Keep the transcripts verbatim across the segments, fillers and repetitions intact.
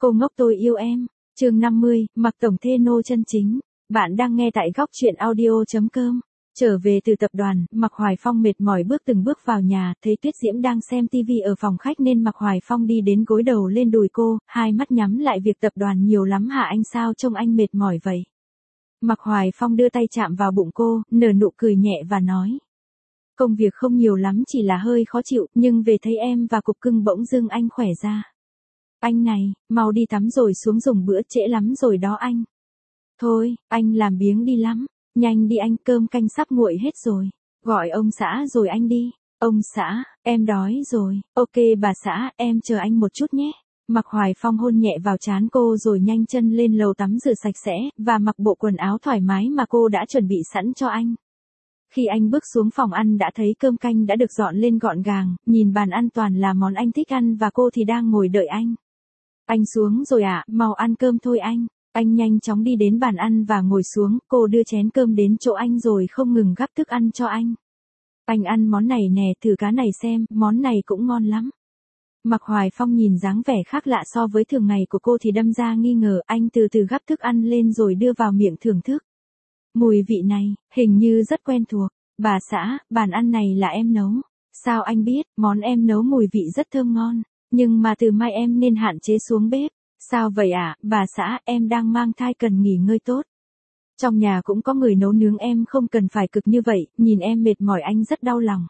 Cô ngốc tôi yêu em. Chương năm mươi, Mạc Tổng Thê Nô chân chính. Bạn đang nghe tại góc truyện audio.com. Trở về từ tập đoàn, Mạc Hoài Phong mệt mỏi bước từng bước vào nhà, thấy Tuyết Diễm đang xem tivi ở phòng khách nên Mạc Hoài Phong đi đến gối đầu lên đùi cô, hai mắt nhắm lại. Việc tập đoàn nhiều lắm hả anh, sao trông anh mệt mỏi vậy? Mạc Hoài Phong đưa tay chạm vào bụng cô, nở nụ cười nhẹ và nói. Công việc không nhiều lắm, chỉ là hơi khó chịu, nhưng về thấy em và cục cưng bỗng dưng anh khỏe ra. Anh này, mau đi tắm rồi xuống dùng bữa, trễ lắm rồi đó anh. Thôi, anh làm biếng đi lắm. Nhanh đi anh, cơm canh sắp nguội hết rồi. Gọi ông xã rồi anh đi. Ông xã, em đói rồi. Ok bà xã, em chờ anh một chút nhé. Mạc Hoài Phong hôn nhẹ vào trán cô rồi nhanh chân lên lầu tắm rửa sạch sẽ, và mặc bộ quần áo thoải mái mà cô đã chuẩn bị sẵn cho anh. Khi anh bước xuống phòng ăn đã thấy cơm canh đã được dọn lên gọn gàng, nhìn bàn ăn toàn là món anh thích ăn và cô thì đang ngồi đợi anh. Anh xuống rồi ạ, à, mau ăn cơm thôi anh. Anh nhanh chóng đi đến bàn ăn và ngồi xuống, cô đưa chén cơm đến chỗ anh rồi không ngừng gắp thức ăn cho anh. Anh ăn món này nè, thử cá này xem, món này cũng ngon lắm. Mạc Hoài Phong nhìn dáng vẻ khác lạ so với thường ngày của cô thì đâm ra nghi ngờ, anh từ từ gắp thức ăn lên rồi đưa vào miệng thưởng thức. Mùi vị này, hình như rất quen thuộc. Bà xã, bàn ăn này là em nấu. Sao anh biết, món em nấu mùi vị rất thơm ngon. Nhưng mà từ mai em nên hạn chế xuống bếp. Sao vậy ạ, à? Bà xã, em đang mang thai cần nghỉ ngơi tốt. Trong nhà cũng có người nấu nướng, em không cần phải cực như vậy, nhìn em mệt mỏi anh rất đau lòng.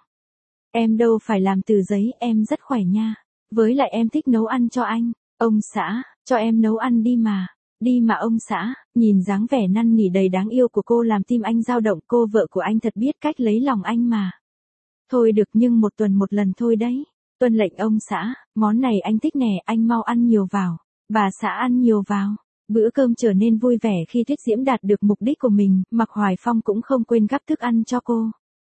Em đâu phải làm từ giấy, em rất khỏe nha. Với lại em thích nấu ăn cho anh. Ông xã, cho em nấu ăn đi mà. Đi mà ông xã, nhìn dáng vẻ năn nỉ đầy đáng yêu của cô làm tim anh dao động, cô vợ của anh thật biết cách lấy lòng anh mà. Thôi được, nhưng một tuần một lần thôi đấy. Tuân lệnh ông xã, món này anh thích nè, anh mau ăn nhiều vào. Bà xã ăn nhiều vào. Bữa cơm trở nên vui vẻ khi Tuyết Diễm đạt được mục đích của mình, Mạc Hoài Phong cũng không quên gắp thức ăn cho cô.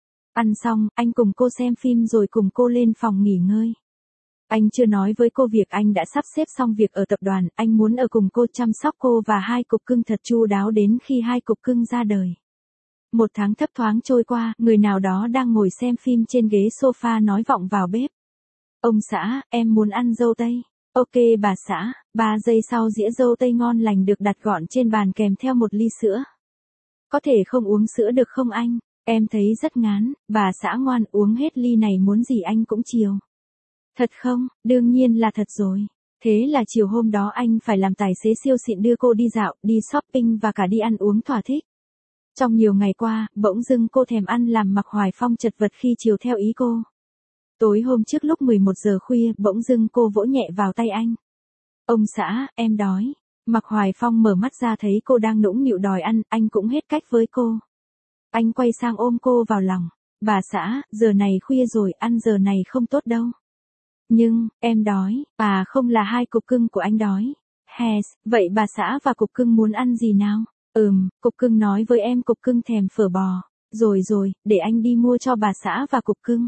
Ăn xong, anh cùng cô xem phim rồi cùng cô lên phòng nghỉ ngơi. Anh chưa nói với cô việc anh đã sắp xếp xong việc ở tập đoàn, anh muốn ở cùng cô, chăm sóc cô và hai cục cưng thật chu đáo đến khi hai cục cưng ra đời. Một tháng thấp thoáng trôi qua, người nào đó đang ngồi xem phim trên ghế sofa nói vọng vào bếp. Ông xã, em muốn ăn dâu tây. Ok bà xã, ba giây sau dĩa dâu tây ngon lành được đặt gọn trên bàn kèm theo một ly sữa. Có thể không uống sữa được không anh? Em thấy rất ngán, bà xã ngoan, uống hết ly này muốn gì anh cũng chiều. Thật không? Đương nhiên là thật rồi. Thế là chiều hôm đó anh phải làm tài xế siêu xịn đưa cô đi dạo, đi shopping và cả đi ăn uống thỏa thích. Trong nhiều ngày qua, bỗng dưng cô thèm ăn làm Mạc Hoài Phong chật vật khi chiều theo ý cô. Tối hôm trước lúc mười một giờ khuya, bỗng dưng cô vỗ nhẹ vào tay anh. Ông xã, em đói. Mạc Hoài Phong mở mắt ra thấy cô đang nũng nịu đòi ăn, anh cũng hết cách với cô. Anh quay sang ôm cô vào lòng. Bà xã, giờ này khuya rồi, ăn giờ này không tốt đâu. Nhưng, em đói, à không, là hai cục cưng của anh đói. Hes, vậy bà xã và cục cưng muốn ăn gì nào? Ừm, cục cưng nói với em cục cưng thèm phở bò. Rồi rồi, để anh đi mua cho bà xã và cục cưng.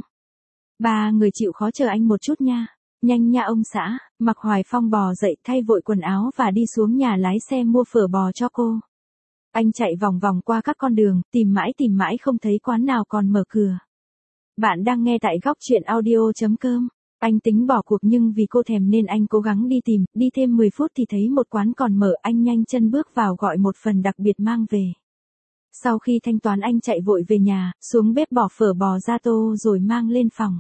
Ba người chịu khó chờ anh một chút nha. Nhanh nha ông xã. Mạc Hoài Phong bò dậy thay vội quần áo và đi xuống nhà lái xe mua phở bò cho cô. Anh chạy vòng vòng qua các con đường, tìm mãi tìm mãi không thấy quán nào còn mở cửa. Bạn đang nghe tại góc truyện audio.com. Anh tính bỏ cuộc nhưng vì cô thèm nên anh cố gắng đi tìm, đi thêm mười phút thì thấy một quán còn mở, anh nhanh chân bước vào gọi một phần đặc biệt mang về. Sau khi thanh toán anh chạy vội về nhà, xuống bếp bỏ phở bò ra tô rồi mang lên phòng.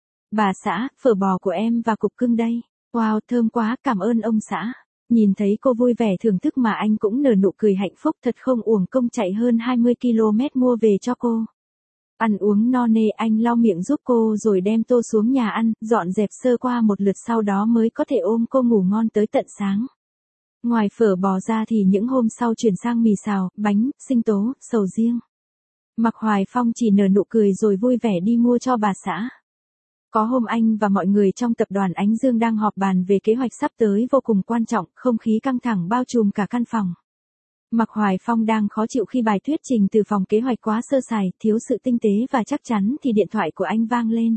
Bà xã, phở bò của em và cục cưng đây. Wow, thơm quá, cảm ơn ông xã. Nhìn thấy cô vui vẻ thưởng thức mà anh cũng nở nụ cười hạnh phúc, thật không uổng công chạy hơn hai mươi ki lô mét mua về cho cô. Ăn uống no nê, anh lau miệng giúp cô rồi đem tô xuống nhà ăn, dọn dẹp sơ qua một lượt sau đó mới có thể ôm cô ngủ ngon tới tận sáng. Ngoài phở bò ra thì những hôm sau chuyển sang mì xào, bánh, sinh tố, sầu riêng. Mạc Hoài Phong chỉ nở nụ cười rồi vui vẻ đi mua cho bà xã. Có hôm anh và mọi người trong tập đoàn Ánh Dương đang họp bàn về kế hoạch sắp tới vô cùng quan trọng, không khí căng thẳng bao trùm cả căn phòng. Mạc Hoài Phong đang khó chịu khi bài thuyết trình từ phòng kế hoạch quá sơ sài, thiếu sự tinh tế và chắc chắn thì điện thoại của anh vang lên.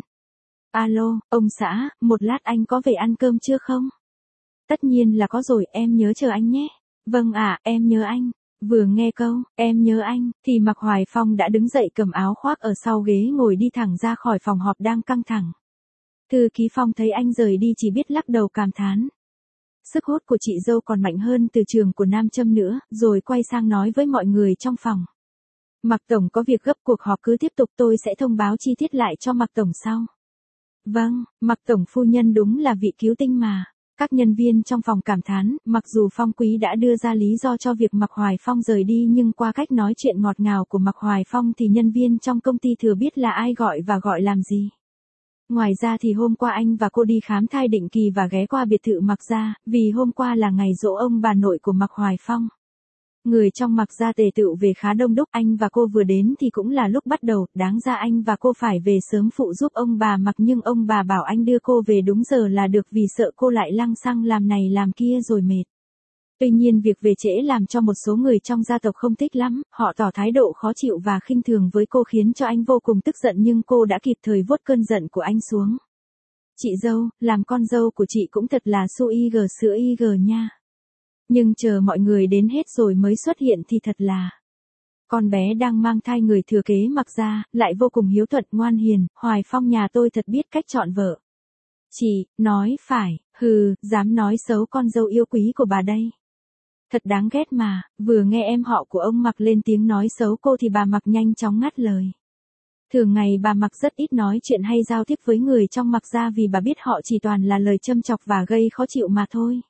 Alo, ông xã, một lát anh có về ăn cơm chưa không? Tất nhiên là có rồi, em nhớ chờ anh nhé. Vâng ạ, à, em nhớ anh. Vừa nghe câu, em nhớ anh, thì Mạc Hoài Phong đã đứng dậy cầm áo khoác ở sau ghế ngồi đi thẳng ra khỏi phòng họp đang căng thẳng. Thư ký Phong thấy anh rời đi chỉ biết lắc đầu cảm thán. Sức hút của chị dâu còn mạnh hơn từ trường của nam châm nữa, rồi quay sang nói với mọi người trong phòng. Mạc Tổng có việc gấp, cuộc họp cứ tiếp tục, tôi sẽ thông báo chi tiết lại cho Mạc Tổng sau. Vâng, Mạc Tổng phu nhân đúng là vị cứu tinh mà. Các nhân viên trong phòng cảm thán, mặc dù Phong Quý đã đưa ra lý do cho việc Mạc Hoài Phong rời đi nhưng qua cách nói chuyện ngọt ngào của Mạc Hoài Phong thì nhân viên trong công ty thừa biết là ai gọi và gọi làm gì. Ngoài ra thì hôm qua anh và cô đi khám thai định kỳ và ghé qua biệt thự Mạc gia, vì hôm qua là ngày giỗ ông bà nội của Mạc Hoài Phong. Người trong Mạc gia tề tựu về khá đông đúc, anh và cô vừa đến thì cũng là lúc bắt đầu, đáng ra anh và cô phải về sớm phụ giúp ông bà Mạc nhưng ông bà bảo anh đưa cô về đúng giờ là được vì sợ cô lại lăng xăng làm này làm kia rồi mệt. Tuy nhiên việc về trễ làm cho một số người trong gia tộc không thích lắm, họ tỏ thái độ khó chịu và khinh thường với cô khiến cho anh vô cùng tức giận nhưng cô đã kịp thời vuốt cơn giận của anh xuống. Chị dâu, làm con dâu của chị cũng thật là su y gờ sữa y gờ nha. Nhưng chờ mọi người đến hết rồi mới xuất hiện thì thật là. Con bé đang mang thai người thừa kế Mạc gia, lại vô cùng hiếu thuận ngoan hiền, Hoài Phong nhà tôi thật biết cách chọn vợ. Chị, nói phải, hừ, dám nói xấu con dâu yêu quý của bà đây. Thật đáng ghét mà, vừa nghe em họ của ông Mạc lên tiếng nói xấu cô thì bà Mạc nhanh chóng ngắt lời. Thường ngày bà Mạc rất ít nói chuyện hay giao tiếp với người trong Mạc gia vì bà biết họ chỉ toàn là lời châm chọc và gây khó chịu mà thôi.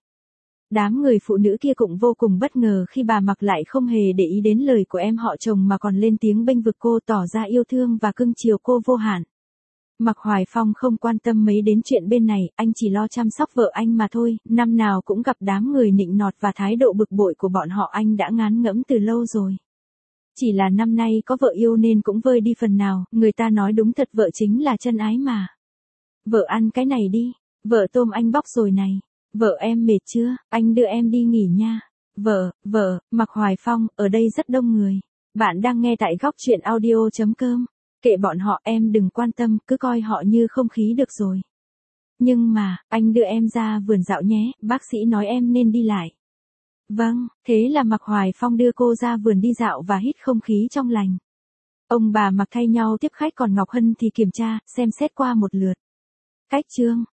Đám người phụ nữ kia cũng vô cùng bất ngờ khi bà Mạc lại không hề để ý đến lời của em họ chồng mà còn lên tiếng bênh vực cô, tỏ ra yêu thương và cưng chiều cô vô hạn. Mạc Hoài Phong không quan tâm mấy đến chuyện bên này, anh chỉ lo chăm sóc vợ anh mà thôi, năm nào cũng gặp đám người nịnh nọt và thái độ bực bội của bọn họ anh đã ngán ngẫm từ lâu rồi. Chỉ là năm nay có vợ yêu nên cũng vơi đi phần nào, người ta nói đúng thật, vợ chính là chân ái mà. Vợ ăn cái này đi, vợ tôm anh bóc rồi này. Vợ em mệt chưa, anh đưa em đi nghỉ nha. Vợ, vợ, Mạc Hoài Phong, ở đây rất đông người. Bạn đang nghe tại góc truyện audio chấm com. Kệ bọn họ, em đừng quan tâm, cứ coi họ như không khí được rồi. Nhưng mà, anh đưa em ra vườn dạo nhé, bác sĩ nói em nên đi lại. Vâng, thế là Mạc Hoài Phong đưa cô ra vườn đi dạo và hít không khí trong lành. Ông bà Mạc thay nhau tiếp khách còn Ngọc Hân thì kiểm tra, xem xét qua một lượt. Cách chương.